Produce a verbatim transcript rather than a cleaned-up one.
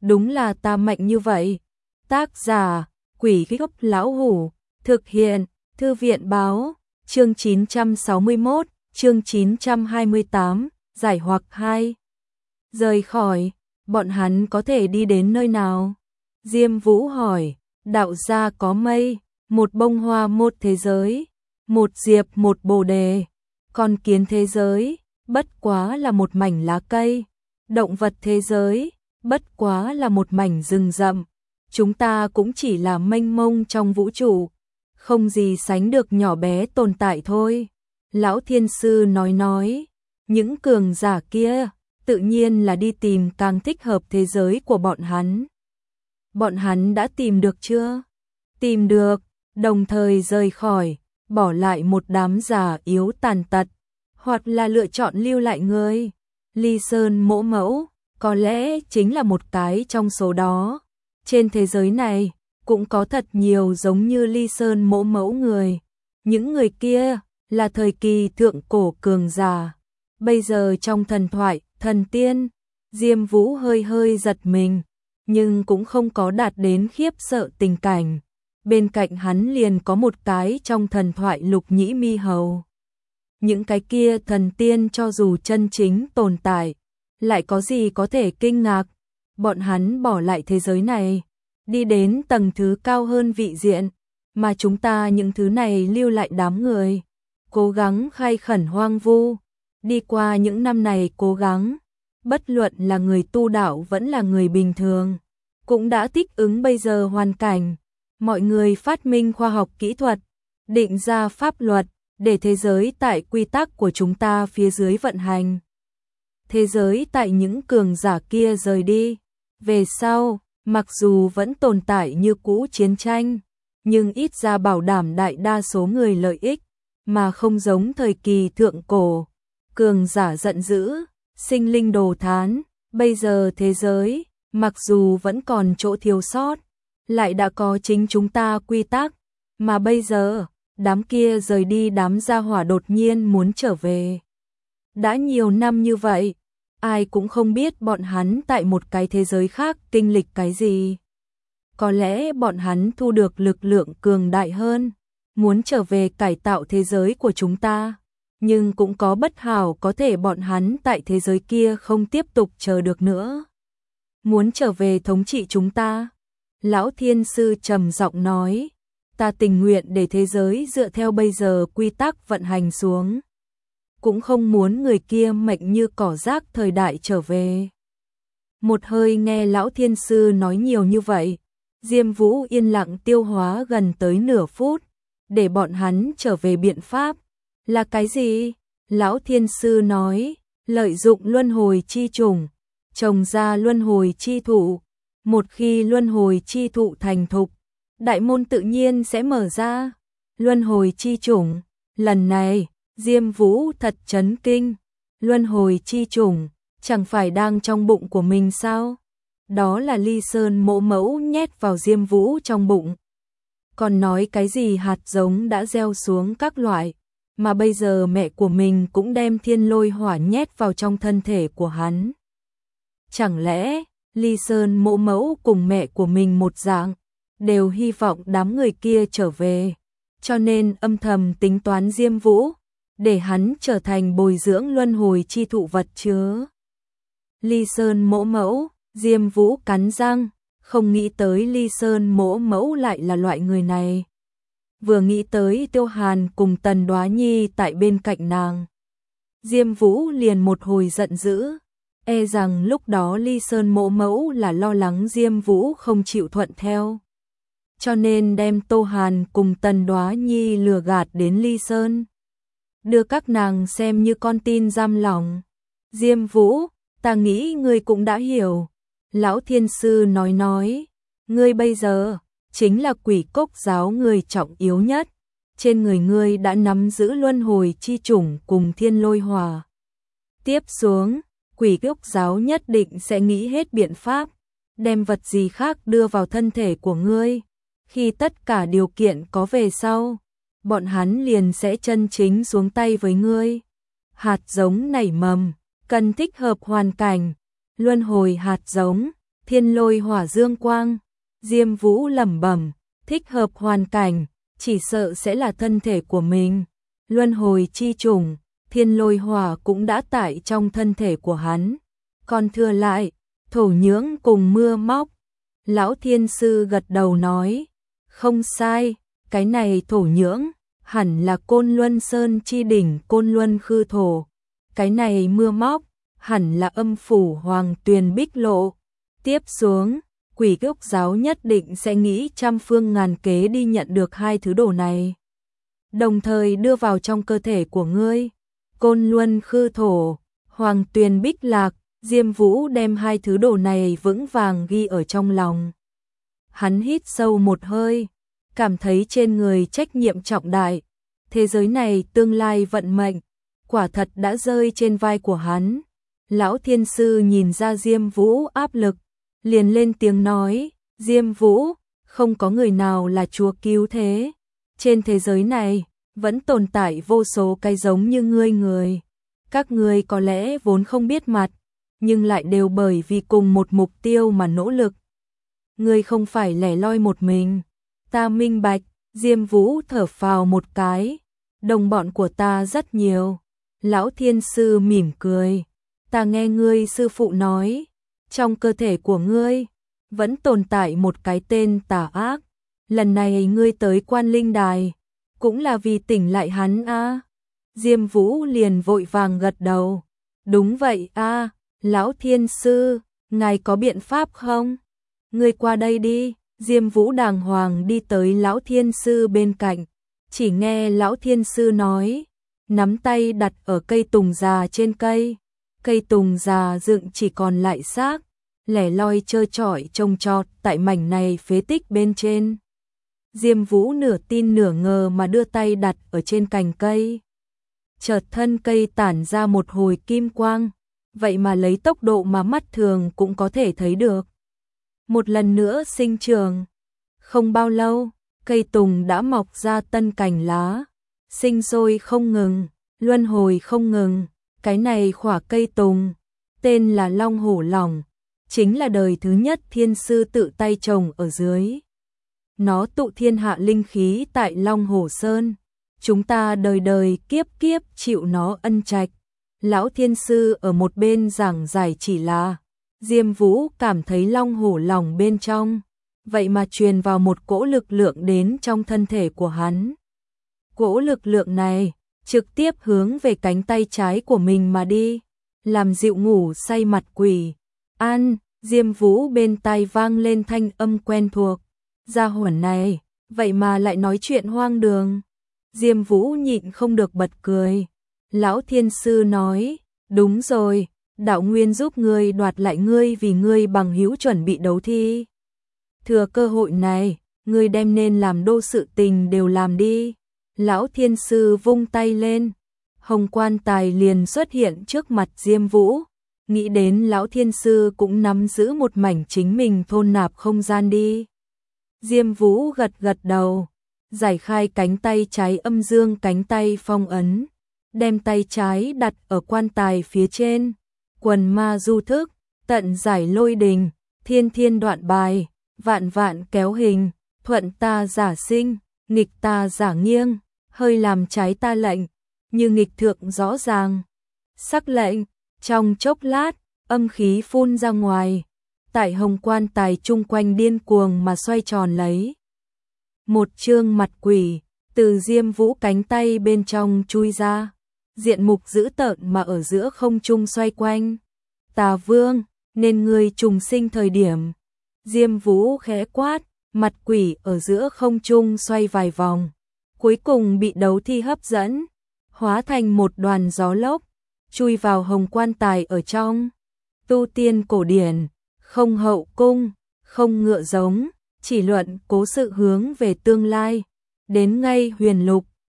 đúng là ta mạnh như vậy. Tác giả, Quỷ Gốc Lão Hủ, thực hiện, Thư viện báo, chương chín trăm sáu mươi mốt, chương chín trăm hai mươi tám, giải hoặc hai. Rời khỏi, bọn hắn có thể đi đến nơi nào? Diêm Vũ hỏi, đạo gia có mây, một bông hoa một thế giới, một diệp một bồ đề, con kiến thế giới, bất quá là một mảnh lá cây, động vật thế giới, bất quá là một mảnh rừng rậm, chúng ta cũng chỉ là mênh mông trong vũ trụ, không gì sánh được nhỏ bé tồn tại thôi. Lão Thiên Sư nói nói, những cường giả kia, tự nhiên là đi tìm càng thích hợp thế giới của bọn hắn. Bọn hắn đã tìm được chưa? Tìm được, đồng thời rời khỏi, bỏ lại một đám già yếu tàn tật, hoặc là lựa chọn lưu lại người. Ly Sơn Mỗ Mẫu, có lẽ chính là một cái trong số đó. Trên thế giới này, cũng có thật nhiều giống như Ly Sơn Mỗ Mẫu người. Những người kia, là thời kỳ thượng cổ cường giả. Bây giờ trong thần thoại, thần tiên, Diêm Vũ hơi hơi giật mình, nhưng cũng không có đạt đến khiếp sợ tình cảnh. Bên cạnh hắn liền có một cái trong thần thoại Lục Nhĩ Mi Hầu. Những cái kia thần tiên cho dù chân chính tồn tại, lại có gì có thể kinh ngạc. Bọn hắn bỏ lại thế giới này, đi đến tầng thứ cao hơn vị diện, mà chúng ta những thứ này lưu lại đám người, cố gắng khai khẩn hoang vu. Đi qua những năm này cố gắng, bất luận là người tu đạo vẫn là người bình thường, cũng đã thích ứng bây giờ hoàn cảnh. Mọi người phát minh khoa học kỹ thuật, định ra pháp luật, để thế giới tại quy tắc của chúng ta phía dưới vận hành. Thế giới tại những cường giả kia rời đi, về sau, mặc dù vẫn tồn tại như cũ chiến tranh, nhưng ít ra bảo đảm đại đa số người lợi ích, mà không giống thời kỳ thượng cổ. Cường giả giận dữ, sinh linh đồ thán, bây giờ thế giới, mặc dù vẫn còn chỗ thiếu sót, lại đã có chính chúng ta quy tắc, mà bây giờ, đám kia rời đi đám gia hỏa đột nhiên muốn trở về. Đã nhiều năm như vậy, ai cũng không biết bọn hắn tại một cái thế giới khác kinh lịch cái gì. Có lẽ bọn hắn thu được lực lượng cường đại hơn, muốn trở về cải tạo thế giới của chúng ta. Nhưng cũng có bất hảo có thể bọn hắn tại thế giới kia không tiếp tục chờ được nữa. Muốn trở về thống trị chúng ta. Lão Thiên Sư trầm giọng nói, ta tình nguyện để thế giới dựa theo bây giờ quy tắc vận hành xuống. Cũng không muốn người kia mệnh như cỏ rác thời đại trở về. Một hơi nghe Lão Thiên Sư nói nhiều như vậy, Diêm Vũ yên lặng tiêu hóa gần tới nửa phút, để bọn hắn trở về biện pháp. Là cái gì? Lão Thiên Sư nói, lợi dụng luân hồi chi trùng, trồng ra luân hồi chi thụ. Một khi luân hồi chi thụ thành thục, đại môn tự nhiên sẽ mở ra. Luân hồi chi trùng, lần này, Diêm Vũ thật chấn kinh. Luân hồi chi trùng, chẳng phải đang trong bụng của mình sao? Đó là Ly Sơn Mỗ Mẫu nhét vào Diêm Vũ trong bụng. Còn nói cái gì hạt giống đã gieo xuống các loại, mà bây giờ mẹ của mình cũng đem thiên lôi hỏa nhét vào trong thân thể của hắn. Chẳng lẽ, Ly Sơn Mỗ Mẫu cùng mẹ của mình một dạng, đều hy vọng đám người kia trở về, cho nên âm thầm tính toán Diêm Vũ, để hắn trở thành bồi dưỡng luân hồi chi thụ vật chứa. Ly Sơn Mỗ Mẫu, Diêm Vũ cắn răng, không nghĩ tới Ly Sơn Mỗ Mẫu lại là loại người này. Vừa nghĩ tới Tiêu Hàn cùng Tần Đoá Nhi tại bên cạnh nàng, Diêm Vũ liền một hồi giận dữ, e rằng lúc đó Ly Sơn Mỗ Mẫu là lo lắng Diêm Vũ không chịu thuận theo, cho nên đem Tô Hàn cùng Tần Đoá Nhi lừa gạt đến Ly Sơn, đưa các nàng xem như con tin giam lòng. Diêm Vũ, ta nghĩ ngươi cũng đã hiểu. Lão Thiên Sư nói nói, ngươi bây giờ chính là Quỷ Cốc giáo người trọng yếu nhất, trên người ngươi đã nắm giữ luân hồi chi chủng cùng thiên lôi hỏa. Tiếp xuống, Quỷ Cốc giáo nhất định sẽ nghĩ hết biện pháp, đem vật gì khác đưa vào thân thể của ngươi. Khi tất cả điều kiện có về sau, bọn hắn liền sẽ chân chính xuống tay với ngươi. Hạt giống nảy mầm, cần thích hợp hoàn cảnh, luân hồi hạt giống, thiên lôi hỏa dương quang. Diêm Vũ lẩm bẩm, thích hợp hoàn cảnh, chỉ sợ sẽ là thân thể của mình. Luân hồi chi trùng, thiên lôi hỏa cũng đã tại trong thân thể của hắn. Còn thừa lại, thổ nhưỡng cùng mưa móc. Lão thiên sư gật đầu nói, không sai, cái này thổ nhưỡng, hẳn là Côn Luân Sơn chi đỉnh Côn Luân Khư Thổ. Cái này mưa móc, hẳn là âm phủ Hoàng Tuyền Bích Lộ. Tiếp xuống, Quỷ Gốc giáo nhất định sẽ nghĩ trăm phương ngàn kế đi nhận được hai thứ đồ này, đồng thời đưa vào trong cơ thể của ngươi. Côn Luân Khư Thổ, Hoàng Tuyền Bích Lạc. Diêm Vũ đem hai thứ đồ này vững vàng ghi ở trong lòng. Hắn hít sâu một hơi, cảm thấy trên người trách nhiệm trọng đại. Thế giới này tương lai vận mệnh, quả thật đã rơi trên vai của hắn. Lão thiên sư nhìn ra Diêm Vũ áp lực, liền lên tiếng nói, Diêm Vũ, không có người nào là chúa cứu thế. Trên thế giới này, vẫn tồn tại vô số cái giống như ngươi người. Các ngươi có lẽ vốn không biết mặt, nhưng lại đều bởi vì cùng một mục tiêu mà nỗ lực. Ngươi không phải lẻ loi một mình. Ta minh bạch. Diêm Vũ thở phào một cái. Đồng bọn của ta rất nhiều. Lão thiên sư mỉm cười. Ta nghe ngươi sư phụ nói, trong cơ thể của ngươi vẫn tồn tại một cái tên tà ác. Lần này ngươi tới Quan Linh Đài, cũng là vì tỉnh lại hắn a. À? Diêm Vũ liền vội vàng gật đầu. Đúng vậy a. À? Lão thiên sư, ngài có biện pháp không? Ngươi qua đây đi. Diêm Vũ đàng hoàng đi tới lão thiên sư bên cạnh, chỉ nghe lão thiên sư nói, nắm tay đặt ở cây tùng già trên cây. Cây tùng già dựng chỉ còn lại xác, lẻ loi trơ trọi trông trọt tại mảnh này phế tích bên trên. Diêm Vũ nửa tin nửa ngờ mà đưa tay đặt ở trên cành cây. Chợt thân cây tản ra một hồi kim quang, vậy mà lấy tốc độ mà mắt thường cũng có thể thấy được. Một lần nữa sinh trưởng. Không bao lâu, cây tùng đã mọc ra tân cành lá, sinh sôi không ngừng, luân hồi không ngừng. Cái này khỏa cây tùng, tên là Long Hổ Lòng, chính là đời thứ nhất thiên sư tự tay trồng ở dưới. Nó tụ thiên hạ linh khí tại Long Hổ Sơn, chúng ta đời đời kiếp kiếp chịu nó ân trạch. Lão thiên sư ở một bên giảng giải chỉ là, Diêm Vũ cảm thấy Long Hổ Lòng bên trong, vậy mà truyền vào một cỗ lực lượng đến trong thân thể của hắn. Cỗ lực lượng này trực tiếp hướng về cánh tay trái của mình mà đi, làm dịu ngủ say mặt quỷ. An, Diêm Vũ bên tai vang lên thanh âm quen thuộc. Gia hỏa này, vậy mà lại nói chuyện hoang đường. Diêm Vũ nhịn không được bật cười. Lão thiên sư nói, đúng rồi, đạo nguyên giúp ngươi đoạt lại ngươi vì ngươi bằng hữu chuẩn bị đấu thi. Thừa cơ hội này, ngươi đem nên làm đô sự tình đều làm đi. Lão thiên sư vung tay lên, hồng quan tài liền xuất hiện trước mặt Diêm Vũ. Nghĩ đến lão thiên sư cũng nắm giữ một mảnh chính mình thôn nạp không gian đi. Diêm Vũ gật gật đầu, giải khai cánh tay trái âm dương cánh tay phong ấn, đem tay trái đặt ở quan tài phía trên. Quần ma du thức, tận giải lôi đình, thiên thiên đoạn bài, vạn vạn kéo hình, thuận ta giả sinh, nghịch ta giả nghiêng, hơi làm trái ta lệnh, như nghịch thượng rõ ràng. Sắc lệnh, trong chốc lát, âm khí phun ra ngoài, tại hồng quan tài chung quanh điên cuồng mà xoay tròn lấy. Một trương mặt quỷ, từ Diêm Vũ cánh tay bên trong chui ra, diện mục dữ tợn mà ở giữa không trung xoay quanh. Tà Vương, nên ngươi trùng sinh thời điểm. Diêm Vũ khẽ quát, mặt quỷ ở giữa không trung xoay vài vòng, cuối cùng bị đấu thi hấp dẫn, hóa thành một đoàn gió lốc, chui vào hồng quan tài ở trong. Tu tiên cổ điển, không hậu cung, không ngựa giống, chỉ luận cố sự hướng về tương lai, đến ngay huyền lục,